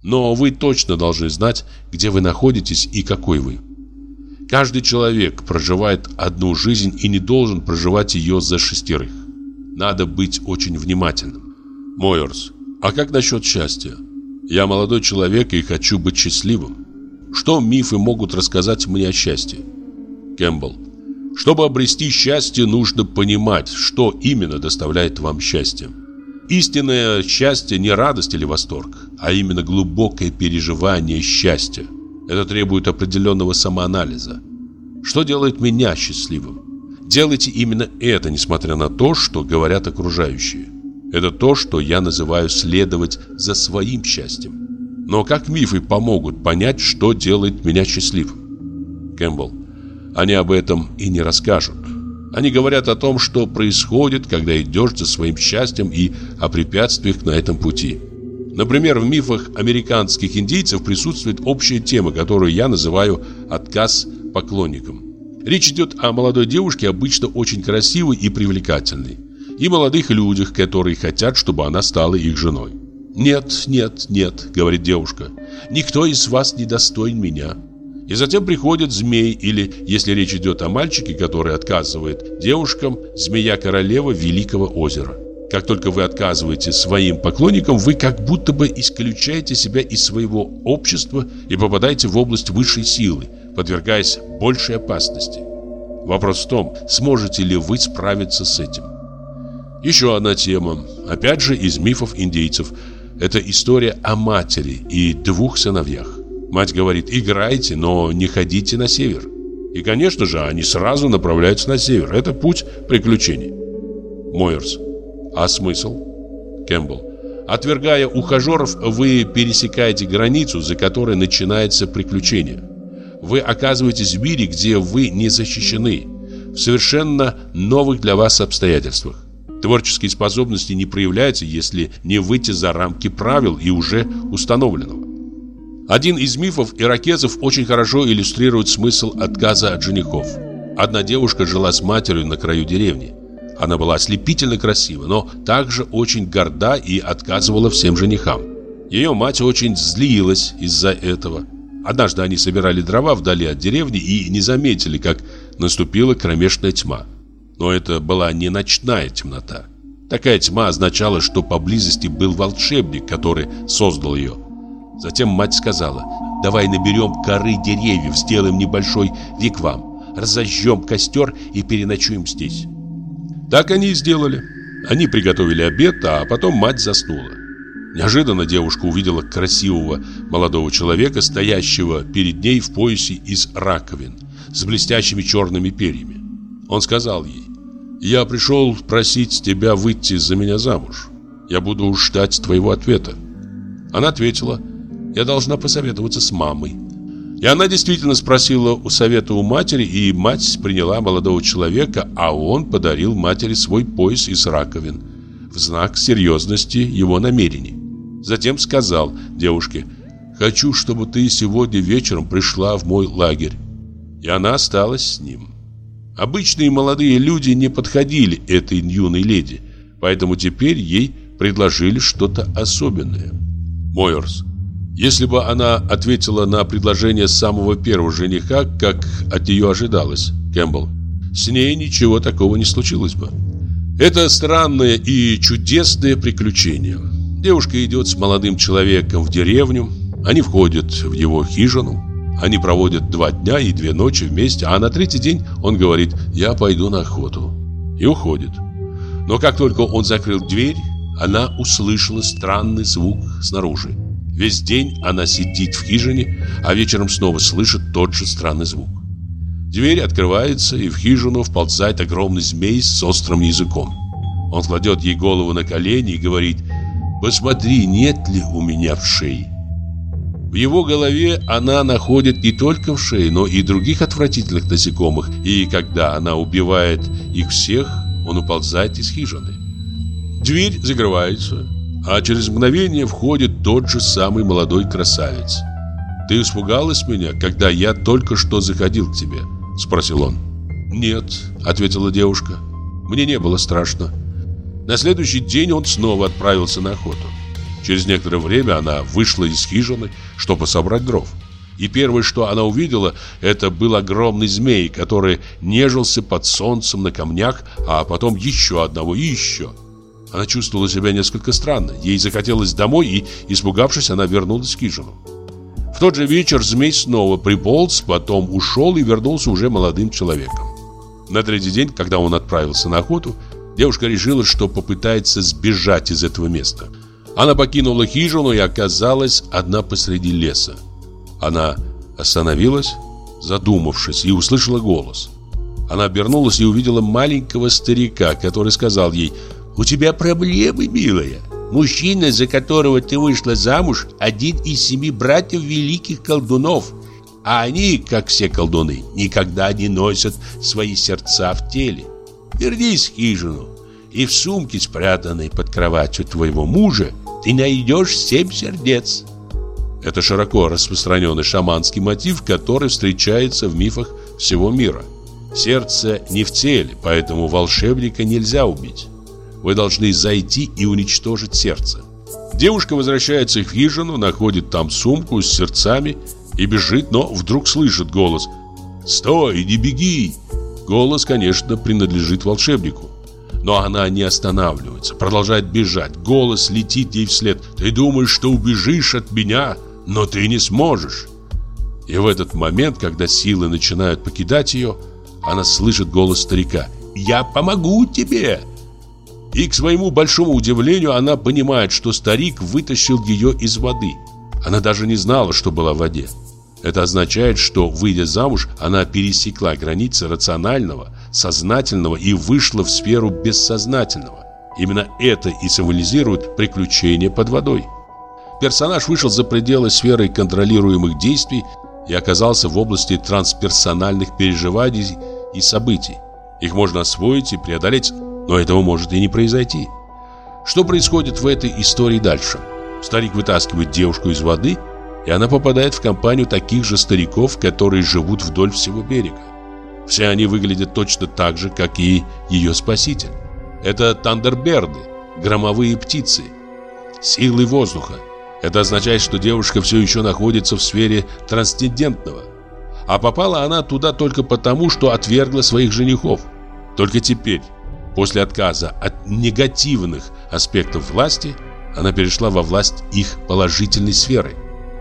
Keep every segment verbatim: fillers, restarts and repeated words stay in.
Но вы точно должны знать, где вы находитесь и какой вы. Каждый человек проживает одну жизнь и не должен проживать ее за шестерых. Надо быть очень внимательным. Мойерс: а как насчет счастья? Я молодой человек и хочу быть счастливым. Что мифы могут рассказать мне о счастье? Кэмпбелл: чтобы обрести счастье, нужно понимать, что именно доставляет вам счастье. Истинное счастье не радость или восторг, а именно глубокое переживание счастья. Это требует определенного самоанализа. Что делает меня счастливым? Делайте именно это, несмотря на то, что говорят окружающие. Это то, что я называю следовать за своим счастьем. Но как мифы помогут понять, что делает меня счастливым? Кэмпбелл: они об этом и не расскажут. Они говорят о том, что происходит, когда идешь за своим счастьем, и о препятствиях на этом пути. Например, в мифах американских индейцев присутствует общая тема, которую я называю «отказ поклонникам». Речь идет о молодой девушке, обычно очень красивой и привлекательной, и молодых людях, которые хотят, чтобы она стала их женой. «Нет, нет, нет», — говорит девушка, — «никто из вас не достоин меня». И затем приходит змей, или, если речь идет о мальчике, который отказывает девушкам, змея-королева Великого озера. Как только вы отказываете своим поклонникам, вы как будто бы исключаете себя из своего общества и попадаете в область высшей силы, подвергаясь большей опасности. Вопрос в том, сможете ли вы справиться с этим. Еще одна тема, опять же из мифов индейцев. Это история о матери и двух сыновьях. Мать говорит: играйте, но не ходите на север. И, конечно же, они сразу направляются на север. Это путь приключений. Мойерс: а смысл? Кэмпбелл: отвергая ухажеров, вы пересекаете границу, за которой начинается приключение. Вы оказываетесь в мире, где вы не защищены, в совершенно новых для вас обстоятельствах. Творческие способности не проявляются, если не выйти за рамки правил и уже установленного. Один из мифов иракезов очень хорошо иллюстрирует смысл отказа от женихов. Одна девушка жила с матерью на краю деревни. Она была ослепительно красива, но также очень горда и отказывала всем женихам. Ее мать очень злилась из-за этого. Однажды они собирали дрова вдали от деревни и не заметили, как наступила кромешная тьма. Но это была не ночная темнота. Такая тьма означала, что поблизости был волшебник, который создал ее. Затем мать сказала: давай наберем коры деревьев, сделаем небольшой вигвам, разожжем костер и переночуем здесь. Так они и сделали. Они приготовили обед, а потом мать заснула. Неожиданно девушка увидела красивого молодого человека, стоящего перед ней в поясе из раковин, с блестящими черными перьями. Он сказал ей: я пришел просить тебя выйти за меня замуж. Я буду ждать твоего ответа. Она ответила: я должна посоветоваться с мамой. И она действительно спросила у совета у матери, и мать приняла молодого человека, а он подарил матери свой пояс из раковин в знак серьезности его намерений. Затем сказал девушке: хочу, чтобы ты сегодня вечером пришла в мой лагерь. И она осталась с ним. Обычные молодые люди не подходили этой юной леди, поэтому теперь ей предложили что-то особенное. Мойерс: если бы она ответила на предложение самого первого жениха, как от нее ожидалось, Кэмпбелл, с ней ничего такого не случилось бы. Это странное и чудесное приключение. Девушка идет с молодым человеком в деревню, они входят в его хижину, они проводят два дня и две ночи вместе, а на третий день он говорит: я пойду на охоту, и уходит. Но как только он закрыл дверь, она услышала странный звук снаружи. Весь день она сидит в хижине, а вечером снова слышит тот же странный звук. Дверь открывается, и в хижину вползает огромный змей с острым языком. Он кладет ей голову на колени и говорит: посмотри, нет ли у меня вшей. В его голове она находит не только вшей, но и других отвратительных насекомых, и когда она убивает их всех, он уползает из хижины. Дверь закрывается, а через мгновение входит тот же самый молодой красавец. «Ты испугалась меня, когда я только что заходил к тебе?» – спросил он. «Нет», – ответила девушка, – «мне не было страшно». На следующий день он снова отправился на охоту. Через некоторое время она вышла из хижины, чтобы собрать дров. И первое, что она увидела, это был огромный змей, который нежился под солнцем на камнях, а потом еще одного и еще. Она чувствовала себя несколько странно. Ей захотелось домой, и, испугавшись, она вернулась в хижину. В тот же вечер змей снова приполз, потом ушел и вернулся уже молодым человеком. На третий день, когда он отправился на охоту, девушка решила, что попытается сбежать из этого места. Она покинула хижину и оказалась одна посреди леса. Она остановилась, задумавшись, и услышала голос. Она обернулась и увидела маленького старика, который сказал ей: «У тебя проблемы, милая. Мужчина, за которого ты вышла замуж, один из семи братьев великих колдунов. А они, как все колдуны, никогда не носят свои сердца в теле. Вернись в хижину, и в сумке, спрятанной под кроватью твоего мужа, ты найдешь семь сердец». Это широко распространенный шаманский мотив, который встречается в мифах всего мира. Сердце не в теле, поэтому волшебника нельзя убить. Вы должны зайти и уничтожить сердце. Девушка возвращается в хижину, находит там сумку с сердцами и бежит, но вдруг слышит голос: «Стой, не беги!» Голос, конечно, принадлежит волшебнику. Но она не останавливается, продолжает бежать. Голос летит ей вслед: «Ты думаешь, что убежишь от меня, но ты не сможешь». И в этот момент, когда силы начинают покидать ее, она слышит голос старика: «Я помогу тебе!» И к своему большому удивлению она понимает, что старик вытащил ее из воды. Она даже не знала, что была в воде. Это означает, что, выйдя замуж, она пересекла границы рационального, сознательного и вышла в сферу бессознательного. Именно это и символизирует приключение под водой. Персонаж вышел за пределы сферы контролируемых действий и оказался в области трансперсональных переживаний и событий. Их можно освоить и преодолеть, но этого может и не произойти. Что происходит в этой истории дальше? Старик вытаскивает девушку из воды, и она попадает в компанию таких же стариков, которые живут вдоль всего берега. Все они выглядят точно так же, как и ее спаситель. Это тандерберды, громовые птицы, силы воздуха. Это означает, что девушка все еще находится в сфере трансцендентного. А попала она туда только потому, что отвергла своих женихов. Только теперь, после отказа от негативных аспектов власти, она перешла во власть их положительной сферы.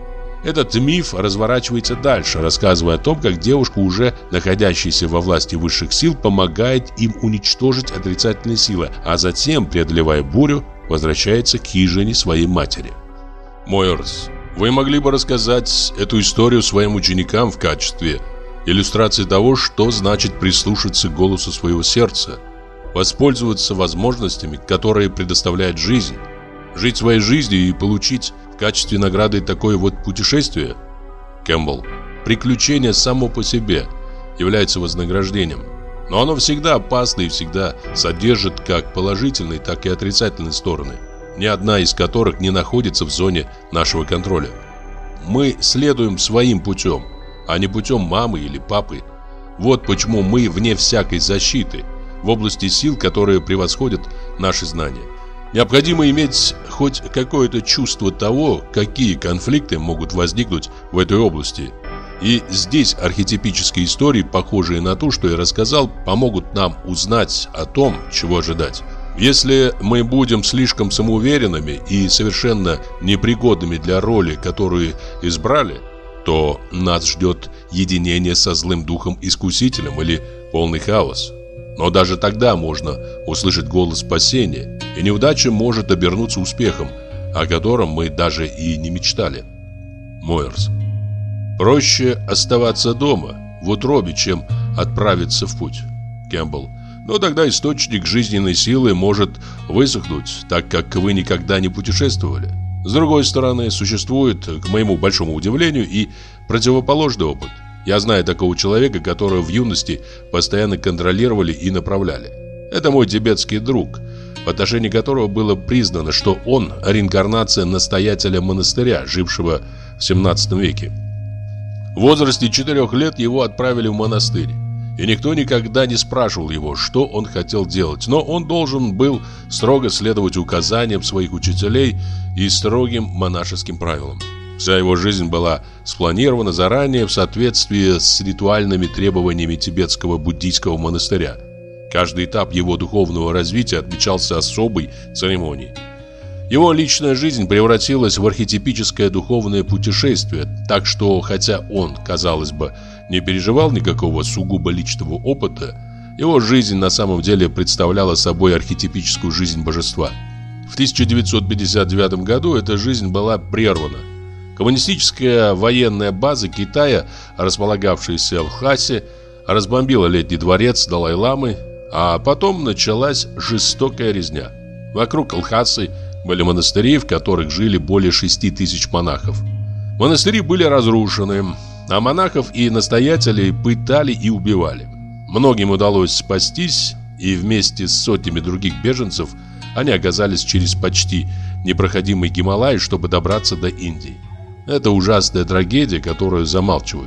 Этот миф разворачивается дальше, рассказывая о том, как девушка, уже находящаяся во власти высших сил, помогает им уничтожить отрицательные силы, а затем, преодолевая бурю, возвращается к хижине своей матери. Мойерс, вы могли бы рассказать эту историю своим ученикам в качестве иллюстрации того, что значит прислушаться к голосу своего сердца, воспользоваться возможностями, которые предоставляет жизнь, жить своей жизнью и получить в качестве награды такое вот путешествие? Кэмпбелл. Приключение само по себе является вознаграждением, но оно всегда опасно и всегда содержит как положительные, так и отрицательные стороны, ни одна из которых не находится в зоне нашего контроля. Мы следуем своим путем, а не путем мамы или папы. Вот почему мы вне всякой защиты, в области сил, которые превосходят наши знания. Необходимо иметь хоть какое-то чувство того, какие конфликты могут возникнуть в этой области. И здесь архетипические истории, похожие на ту, что я рассказал, помогут нам узнать о том, чего ожидать. Если мы будем слишком самоуверенными и совершенно непригодными для роли, которую избрали, то нас ждет единение со злым духом-искусителем или полный хаос. Но даже тогда можно услышать голос спасения, и неудача может обернуться успехом, о котором мы даже и не мечтали. Мойерс. Проще оставаться дома, в утробе, чем отправиться в путь. Кэмпбелл. Но тогда источник жизненной силы может высохнуть, так как вы никогда не путешествовали. С другой стороны, существует, к моему большому удивлению, и противоположный опыт. Я знаю такого человека, которого в юности постоянно контролировали и направляли. Это мой тибетский друг, в отношении которого было признано, что он реинкарнация настоятеля монастыря, жившего в семнадцатом веке. В возрасте четырех лет его отправили в монастырь, и никто никогда не спрашивал его, что он хотел делать, но он должен был строго следовать указаниям своих учителей и строгим монашеским правилам. Вся его жизнь была спланирована заранее в соответствии с ритуальными требованиями тибетского буддийского монастыря. Каждый этап его духовного развития отмечался особой церемонией. Его личная жизнь превратилась в архетипическое духовное путешествие, так что, хотя он, казалось бы, не переживал никакого сугубо личного опыта, его жизнь на самом деле представляла собой архетипическую жизнь божества. В тысяча девятьсот пятьдесят девятом году эта жизнь была прервана. Коммунистическая военная база Китая, располагавшаяся в Лхасе, разбомбила Летний дворец Далай-ламы, а потом началась жестокая резня. Вокруг Лхасы были монастыри, в которых жили более шести тысяч монахов. Монастыри были разрушены, а монахов и настоятелей пытали и убивали. Многим удалось спастись, и вместе с сотнями других беженцев они оказались через почти непроходимый Гималай, чтобы добраться до Индии. Это ужасная трагедия, которую замалчивают.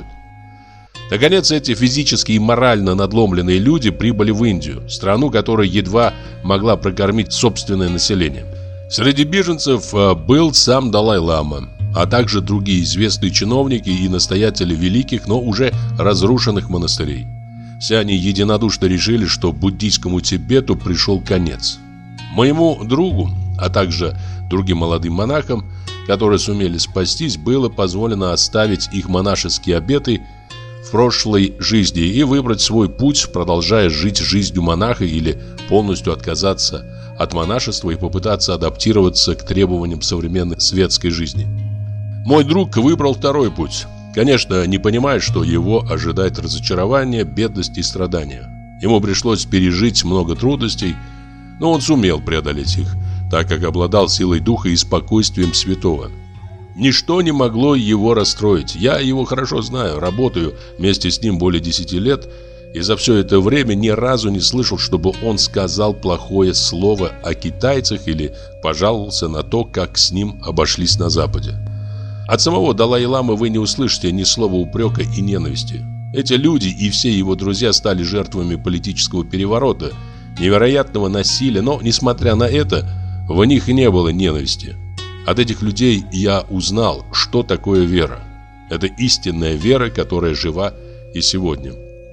Наконец, эти физически и морально надломленные люди прибыли в Индию, страну, которая едва могла прокормить собственное население. Среди беженцев был сам Далай-лама, а также другие известные чиновники и настоятели великих, но уже разрушенных монастырей. Все они единодушно решили, что буддийскому Тибету пришел конец. Моему другу, а также другим молодым монахам, которые сумели спастись, было позволено оставить их монашеские обеты в прошлой жизни и выбрать свой путь, продолжая жить жизнью монаха или полностью отказаться от монашества и попытаться адаптироваться к требованиям современной светской жизни. Мой друг выбрал второй путь, конечно, не понимая, что его ожидает разочарование, бедность и страдания. Ему пришлось пережить много трудностей, но он сумел преодолеть их, так как обладал силой духа и спокойствием святого. Ничто не могло его расстроить. Я его хорошо знаю, работаю вместе с ним более десяти лет, и за все это время ни разу не слышал, чтобы он сказал плохое слово о китайцах или пожаловался на то, как с ним обошлись на Западе. От самого Далай-ламы вы не услышите ни слова упрека и ненависти. Эти люди и все его друзья стали жертвами политического переворота, невероятного насилия, но, несмотря на это, в них не было ненависти. От этих людей я узнал, что такое вера. Это истинная вера, которая жива и сегодня.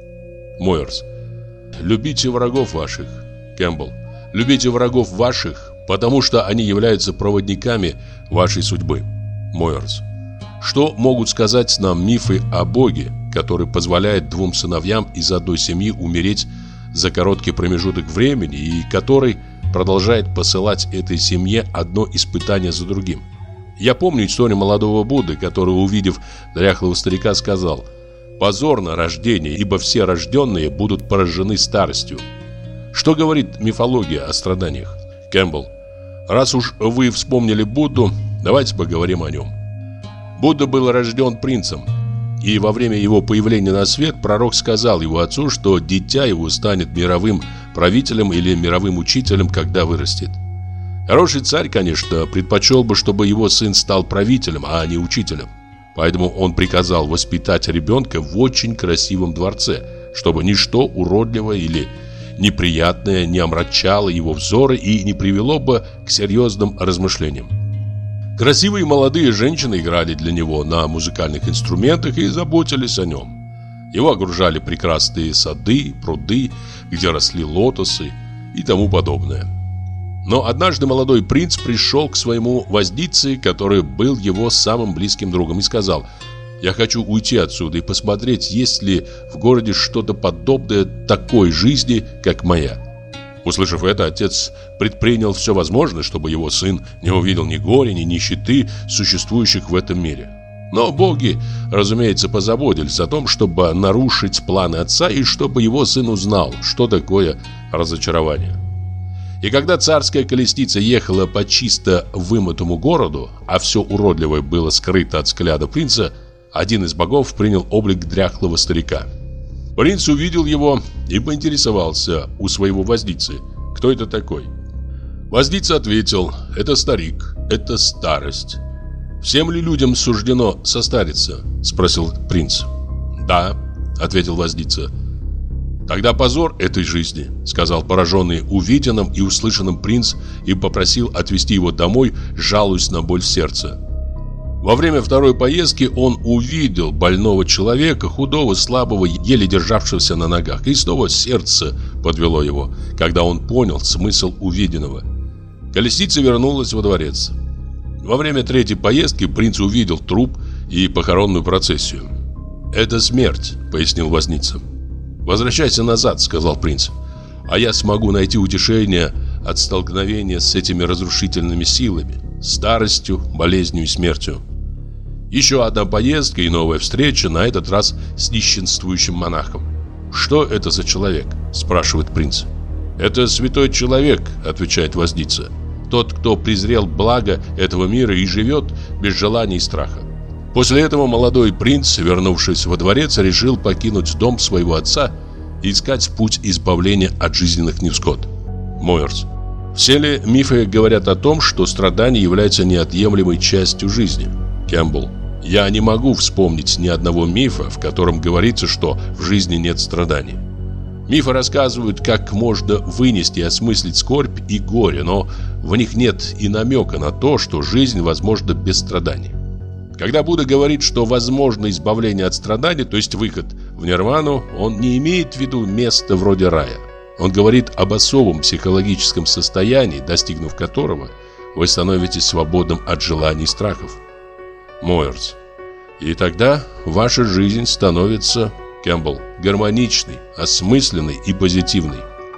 Мойерс. Любите врагов ваших. Кэмпбелл. Любите врагов ваших, потому что они являются проводниками вашей судьбы. Мойерс. Что могут сказать нам мифы о Боге, который позволяет двум сыновьям из одной семьи умереть за короткий промежуток времени и который продолжает посылать этой семье одно испытание за другим? Я помню историю молодого Будды, который, увидев дряхлого старика, сказал: «Позорно рождение, ибо все рожденные будут поражены старостью». Что говорит мифология о страданиях? Кэмпбелл. Раз уж вы вспомнили Будду, давайте поговорим о нем. Будда был рожден принцем, и во время его появления на свет пророк сказал его отцу, что дитя его станет мировым правителем или мировым учителем, когда вырастет. Хороший царь, конечно, предпочел бы, чтобы его сын стал правителем, а не учителем. Поэтому он приказал воспитать ребенка в очень красивом дворце, чтобы ничто уродливое или неприятное не омрачало его взоры и не привело бы к серьезным размышлениям. Красивые молодые женщины играли для него на музыкальных инструментах и заботились о нем. Его окружали прекрасные сады, пруды, где росли лотосы и тому подобное. Но однажды молодой принц пришел к своему вознице, который был его самым близким другом, и сказал: «Я хочу уйти отсюда и посмотреть, есть ли в городе что-то подобное такой жизни, как моя». Услышав это, отец предпринял все возможное, чтобы его сын не увидел ни горя, ни нищеты, существующих в этом мире. Но боги, разумеется, позаботились о том, чтобы нарушить планы отца и чтобы его сын узнал, что такое разочарование. И когда царская колесница ехала по чисто вымытому городу, а все уродливое было скрыто от взгляда принца, один из богов принял облик дряхлого старика. Принц увидел его и поинтересовался у своего возницы, кто это такой. Возница ответил: «Это старик, это старость». «Всем ли людям суждено состариться?» — спросил принц. «Да», — ответил возница. «Тогда позор этой жизни», — сказал пораженный увиденным и услышанным принц и попросил отвезти его домой, жалуясь на боль в сердце. Во время второй поездки он увидел больного человека, худого, слабого, еле державшегося на ногах, и снова сердце подвело его, когда он понял смысл увиденного. Колесница вернулась во дворец. Во время третьей поездки принц увидел труп и похоронную процессию. «Это смерть», — пояснил возница. «Возвращайся назад», — сказал принц, — «а я смогу найти утешение от столкновения с этими разрушительными силами, старостью, болезнью и смертью». Еще одна поездка и новая встреча, на этот раз с нищенствующим монахом. «Что это за человек?» – спрашивает принц. «Это святой человек», – отвечает возница. «Тот, кто презрел благо этого мира и живет без желаний и страха». После этого молодой принц, вернувшись во дворец, решил покинуть дом своего отца и искать путь избавления от жизненных невзгод. Мойерс. Все ли мифы говорят о том, что страдания являются неотъемлемой частью жизни? Кэмпбелл. Я не могу вспомнить ни одного мифа, в котором говорится, что в жизни нет страданий. Мифы рассказывают, как можно вынести и осмыслить скорбь и горе, но в них нет и намека на то, что жизнь возможна без страданий. Когда Будда говорит, что возможно избавление от страданий, то есть выход в нирвану, он не имеет в виду место вроде рая. Он говорит об особом психологическом состоянии, достигнув которого вы становитесь свободным от желаний и страхов. Мойерс. И тогда ваша жизнь становится, Кэмпбелл, гармоничной, осмысленной и позитивной.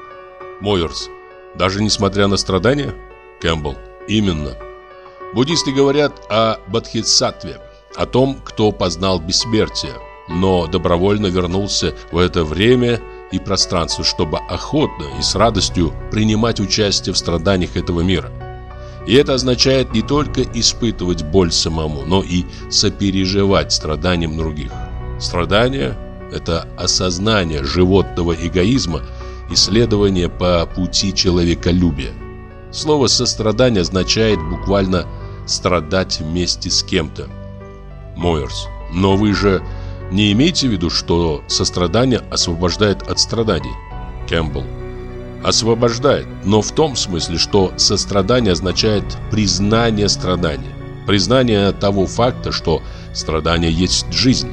Мойерс. Даже несмотря на страдания? Кэмпбелл. Именно. Буддисты говорят о бодхисаттве, о том, кто познал бессмертие, но добровольно вернулся в это время и пространство, чтобы охотно и с радостью принимать участие в страданиях этого мира. И это означает не только испытывать боль самому, но и сопереживать страданиям других. Страдания – это осознание животного эгоизма и следование по пути человеколюбия. Слово «сострадание» означает буквально «страдать вместе с кем-то». Мойерс. Но вы же не имеете в виду, что сострадание освобождает от страданий? Кэмпбелл. Освобождает, но в том смысле, что сострадание означает признание страдания, признание того факта, что страдание есть жизнь.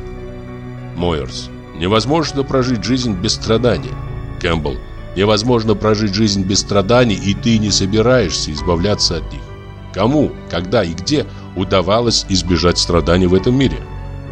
Мойерс. Невозможно прожить жизнь без страданий. Кэмпбелл. Невозможно прожить жизнь без страданий, и ты не собираешься избавляться от них. Кому, когда и где удавалось избежать страданий в этом мире?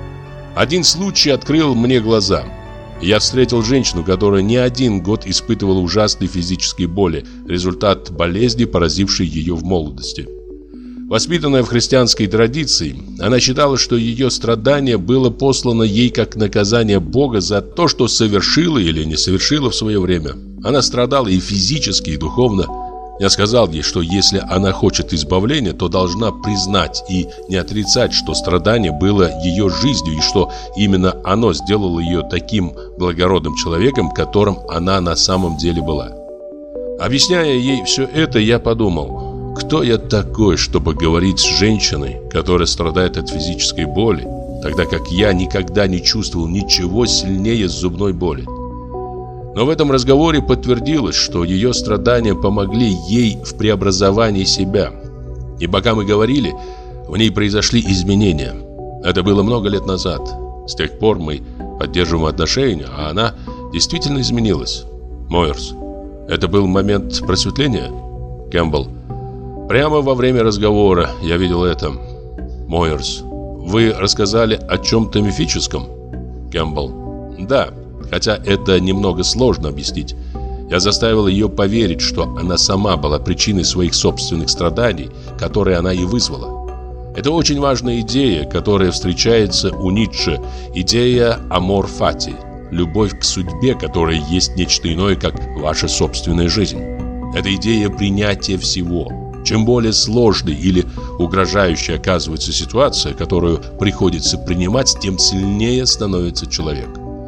Один случай открыл мне глаза. Я встретил женщину, которая не один год испытывала ужасные физические боли, результат болезни, поразившей ее в молодости. Воспитанная в христианской традиции, она считала, что ее страдание было послано ей как наказание Бога за то, что совершила или не совершила в свое время. Она страдала и физически, и духовно. Я сказал ей, что если она хочет избавления, то должна признать и не отрицать, что страдание было ее жизнью и что именно оно сделало ее таким благородным человеком, которым она на самом деле была. Объясняя ей все это, я подумал, кто я такой, чтобы говорить с женщиной, которая страдает от физической боли, тогда как я никогда не чувствовал ничего сильнее зубной боли. Но в этом разговоре подтвердилось, что ее страдания помогли ей в преобразовании себя. И пока мы говорили, в ней произошли изменения. Это было много лет назад. С тех пор мы поддерживаем отношения, а она действительно изменилась. Мойерс. Это был момент просветления? Кэмпбелл. Прямо во время разговора я видел это. Мойерс. Вы рассказали о чем-то мифическом? Кэмпбелл. Да. Хотя это немного сложно объяснить. Я заставил ее поверить, что она сама была причиной своих собственных страданий, которые она и вызвала. Это очень важная идея, которая встречается у Ницше. Идея «amor fati» – любовь к судьбе, которая есть нечто иное, как ваша собственная жизнь. Это идея принятия всего. Чем более сложной или угрожающей оказывается ситуация, которую приходится принимать, тем сильнее становится человек.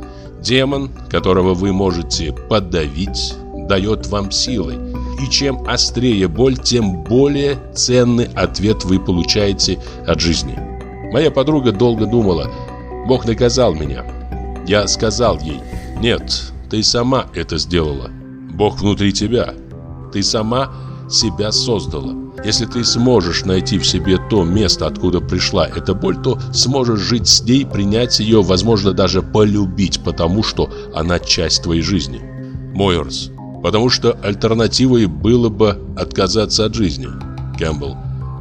Демон, которого вы можете подавить, дает вам силы. И чем острее боль, тем более ценный ответ вы получаете от жизни. Моя подруга долго думала, Бог наказал меня. Я сказал ей, нет, Ты сама это сделала. Бог внутри тебя. Ты сама себя создала. Если ты сможешь найти в себе то место, откуда пришла эта боль, то сможешь жить с ней, принять ее, возможно, даже полюбить, потому что она часть твоей жизни. Мойерс. Потому что альтернативой было бы отказаться от жизни. Кэмпбелл.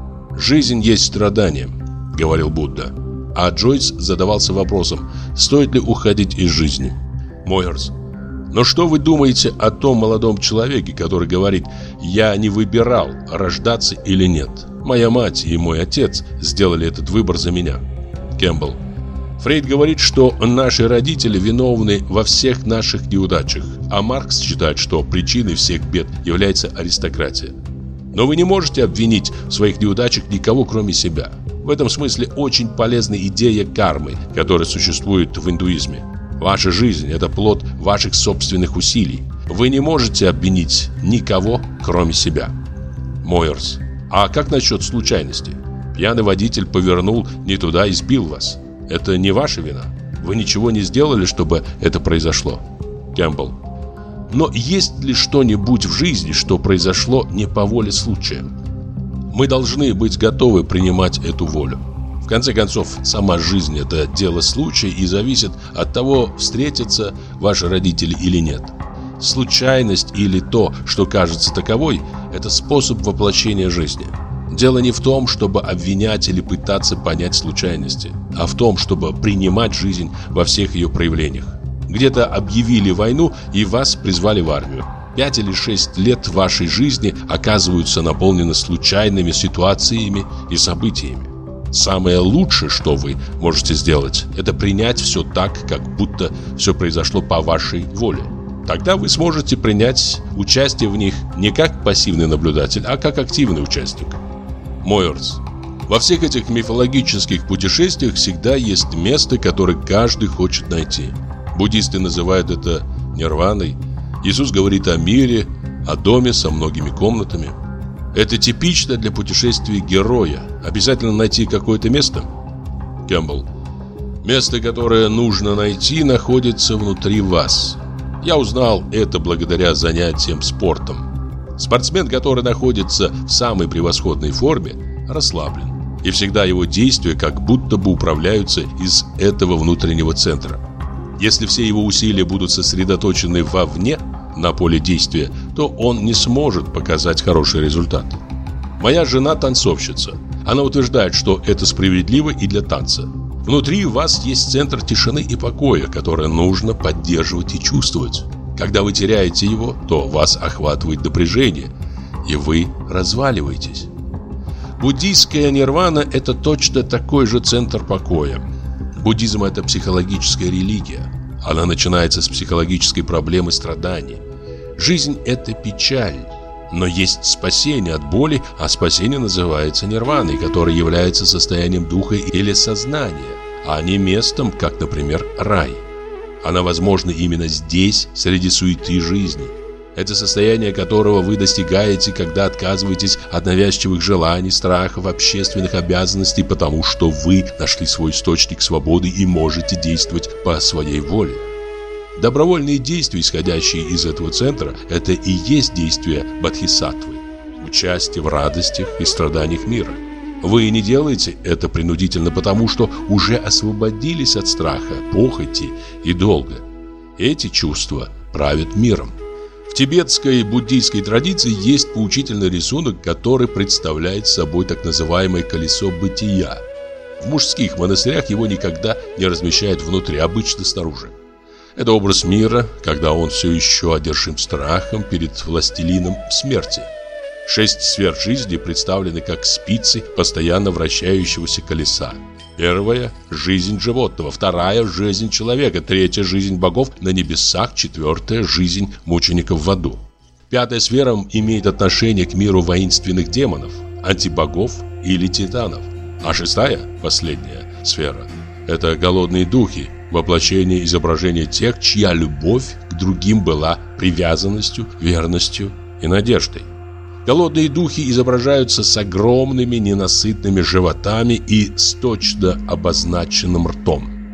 Жизнь есть страдание, говорил Будда. А Джойс задавался вопросом, стоит ли уходить из жизни. Мойерс. Но что вы думаете о том молодом человеке, который говорит: «Я не выбирал, рождаться или нет. Моя мать и мой отец сделали этот выбор за меня». Кэмпбелл. Фрейд говорит, что наши родители виновны во всех наших неудачах, а Маркс считает, что причиной всех бед является аристократия. Но вы не можете обвинить в своих неудачах никого, кроме себя. В этом смысле очень полезна идея кармы, которая существует в индуизме. Ваша жизнь – это плод ваших собственных усилий. Вы не можете обвинить никого, кроме себя. Мойерс. А как насчет случайности? Пьяный водитель повернул не туда и сбил вас. Это не ваша вина. Вы ничего не сделали, чтобы это произошло. Кэмпбелл. Но есть ли что-нибудь в жизни, что произошло не по воле случая? Мы должны быть готовы принимать эту волю. В конце концов, сама жизнь – это дело случая и зависит от того, встретятся ваши родители или нет. Случайность или то, что кажется таковой – это способ воплощения жизни. Дело не в том, чтобы обвинять или пытаться понять случайности, а в том, чтобы принимать жизнь во всех ее проявлениях. Где-то объявили войну и вас призвали в армию. Пять или шесть лет вашей жизни оказываются наполнены случайными ситуациями и событиями. Самое лучшее, что вы можете сделать, это принять все так, как будто все произошло по вашей воле. Тогда вы сможете принять участие в них не как пассивный наблюдатель, а как активный участник. Мойерс. Во всех этих мифологических путешествиях всегда есть место, которое каждый хочет найти. Буддисты называют это нирваной. Иисус говорит о мире, о доме со многими комнатами. Это типично для путешествий героя. Обязательно найти какое-то место. Кэмпбелл. Место, которое нужно найти, находится внутри вас. Я узнал это благодаря занятиям спортом. Спортсмен, который находится в самой превосходной форме, расслаблен. И всегда его действия как будто бы управляются из этого внутреннего центра. Если все его усилия будут сосредоточены вовне, на поле действия, то он не сможет показать хороший результат. Моя жена танцовщица. Она утверждает, что это справедливо и для танца. Внутри вас есть центр тишины и покоя, который нужно поддерживать и чувствовать. Когда вы теряете его, то вас охватывает напряжение, и вы разваливаетесь. Буддийская нирвана – это точно такой же центр покоя. Буддизм – это психологическая религия. Она начинается с психологической проблемы страданий. Жизнь – это печаль. Но есть спасение от боли, а спасение называется нирваной, которое является состоянием духа или сознания, а не местом, как, например, рай. Она возможна именно здесь, среди суеты жизни. Это состояние, которого вы достигаете, когда отказываетесь от навязчивых желаний, страхов, общественных обязанностей, потому что вы нашли свой источник свободы и можете действовать по своей воле. Добровольные действия, исходящие из этого центра, это и есть действия бодхисаттвы, участие в радостях и страданиях мира. Вы не делаете это принудительно, потому что уже освободились от страха, похоти и долга. Эти чувства правят миром. В тибетской и буддийской традиции есть поучительный рисунок, который представляет собой так называемое колесо бытия. В мужских монастырях его никогда не размещают внутри, обычно снаружи. Это образ мира, когда он все еще одержим страхом перед властелином смерти. Шесть сфер жизни представлены как спицы постоянно вращающегося колеса. Первая – жизнь животного, вторая – жизнь человека, третья – жизнь богов на небесах, четвертая – жизнь мучеников в аду. Пятая сфера имеет отношение к миру воинственных демонов, антибогов или титанов. А шестая, последняя сфера – это голодные духи, воплощение изображения тех, чья любовь к другим была привязанностью, верностью и надеждой. Голодные духи изображаются с огромными ненасытными животами и с точно обозначенным ртом.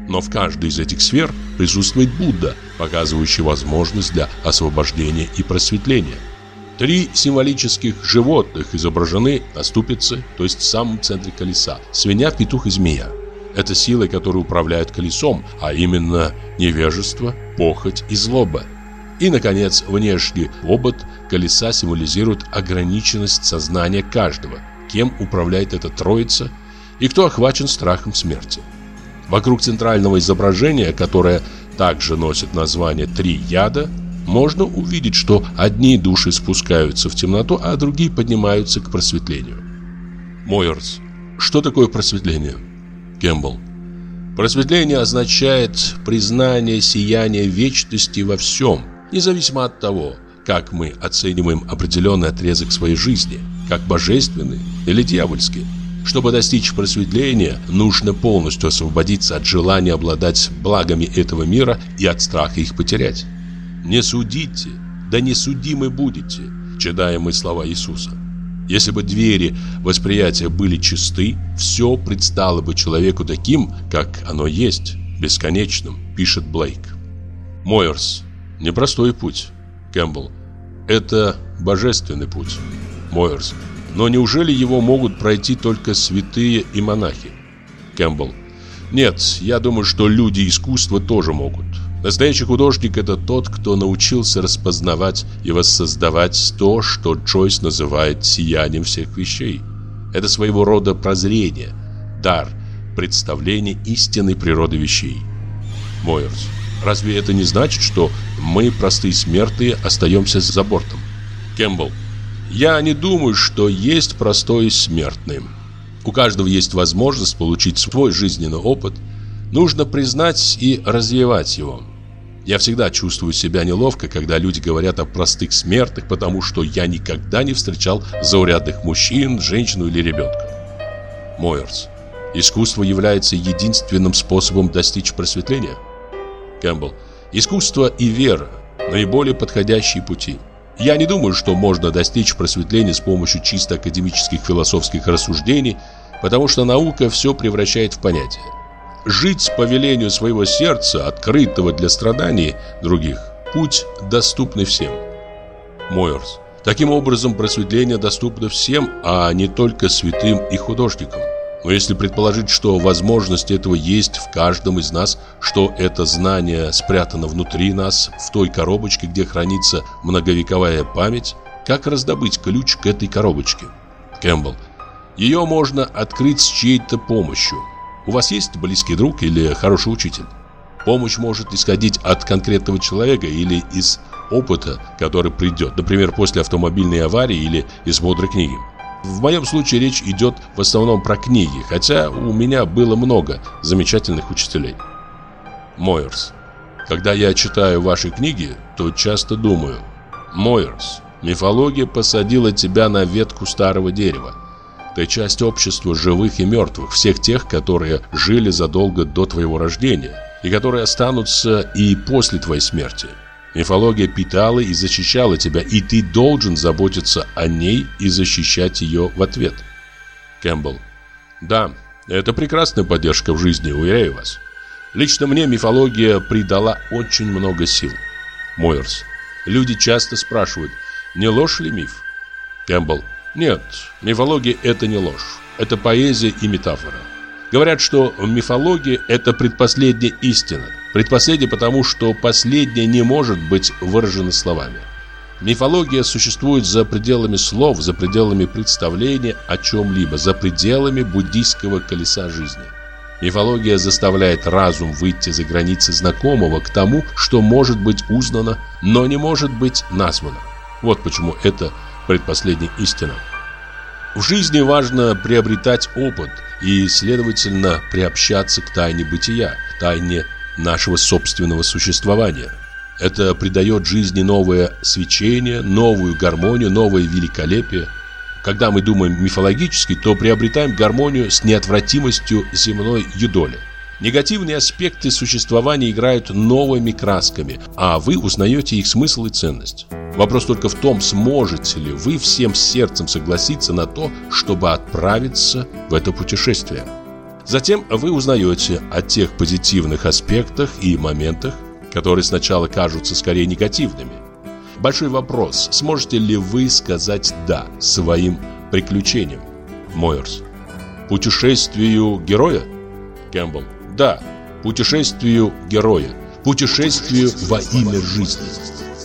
Но в каждой из этих сфер присутствует Будда, показывающий возможность для освобождения и просветления. Три символических животных изображены на ступице, то есть в самом центре колеса: свинья, петух и змея. Это силы, которые управляют колесом, а именно невежество, похоть и злоба. И, наконец, внешний обод колеса символизирует ограниченность сознания каждого, кем управляет эта троица и кто охвачен страхом смерти. Вокруг центрального изображения, которое также носит название «Три яда», можно увидеть, что одни души спускаются в темноту, а другие поднимаются к просветлению. Мойерс. Что такое просветление? Кэмпбелл. Просветление означает признание сияния вечности во всем, независимо от того, как мы оцениваем определенный отрезок своей жизни, как божественный или дьявольский. Чтобы достичь просветления, нужно полностью освободиться от желания обладать благами этого мира и от страха их потерять. «Не судите, да не судимы будете», читаем мы слова Иисуса. Если бы двери восприятия были чисты, все предстало бы человеку таким, как оно есть, бесконечным, пишет Блейк. Мойерс. Непростой путь. Кэмпбелл. Это божественный путь. Мойерс. Но неужели его могут пройти только святые и монахи? Кэмпбелл. Нет, я думаю, что люди искусства тоже могут. Настоящий художник – это тот, кто научился распознавать и воссоздавать то, что Джойс называет сиянием всех вещей. Это своего рода прозрение, дар, представление истинной природы вещей. Мойерс. Разве это не значит, что мы, простые смертные, остаемся за бортом? Кэмпбелл. Я не думаю, что есть простой смертный. У каждого есть возможность получить свой жизненный опыт. Нужно признать и развивать его. Я всегда чувствую себя неловко, когда люди говорят о простых смертных, потому что я никогда не встречал заурядных мужчин, женщину или ребенка. Мойерс. Искусство является единственным способом достичь просветления? Кэмпбелл. Искусство и вера – наиболее подходящие пути. Я не думаю, что можно достичь просветления с помощью чисто академических философских рассуждений, потому что наука все превращает в понятие. Жить по велению своего сердца, открытого для страданий других, путь, доступный всем. Мойерс. Таким образом, просветление доступно всем, а не только святым и художникам. Но если предположить, что возможность этого есть в каждом из нас, что это знание спрятано внутри нас, в той коробочке, где хранится многовековая память, как раздобыть ключ к этой коробочке? Кэмпбелл. Ее можно открыть с чьей-то помощью. У вас есть близкий друг или хороший учитель? Помощь может исходить от конкретного человека или из опыта, который придет, например, после автомобильной аварии или из бодрой книги. В моем случае речь идет в основном про книги, хотя у меня было много замечательных учителей. Мойерс. Когда я читаю ваши книги, то часто думаю: Мойерс, мифология посадила тебя на ветку старого дерева. Ты часть общества живых и мертвых, всех тех, которые жили задолго до твоего рождения и которые останутся и после твоей смерти. Мифология питала и защищала тебя, и ты должен заботиться о ней и защищать ее в ответ. Кэмпбелл. Да, это прекрасная поддержка в жизни, уверяю вас. Лично мне мифология придала очень много сил. Мойерс. Люди часто спрашивают, не ложь ли миф? Кэмпбелл. Нет, мифология – это не ложь. Это поэзия и метафора. Говорят, что мифология – это предпоследняя истина. Предпоследняя, потому что последняя не может быть выражена словами. Мифология существует за пределами слов, за пределами представления о чем-либо, за пределами буддийского колеса жизни. Мифология заставляет разум выйти за границы знакомого к тому, что может быть узнано, но не может быть названо. Вот почему это предпоследняя истина. В жизни важно приобретать опыт и, следовательно, приобщаться к тайне бытия, тайне нашего собственного существования. Это придает жизни новое свечение, новую гармонию, новое великолепие. Когда мы думаем мифологически, то приобретаем гармонию с неотвратимостью земной юдоли. Негативные аспекты существования играют новыми красками, а вы узнаете их смысл и ценность. Вопрос только в том, сможете ли вы всем сердцем согласиться на то, чтобы отправиться в это путешествие. Затем вы узнаете о тех позитивных аспектах и моментах, которые сначала кажутся скорее негативными. Большой вопрос: сможете ли вы сказать «да» своим приключениям? Мойерс. Путешествию героя? Кэмпбелл. Да, путешествию героя. Путешествию во имя жизни.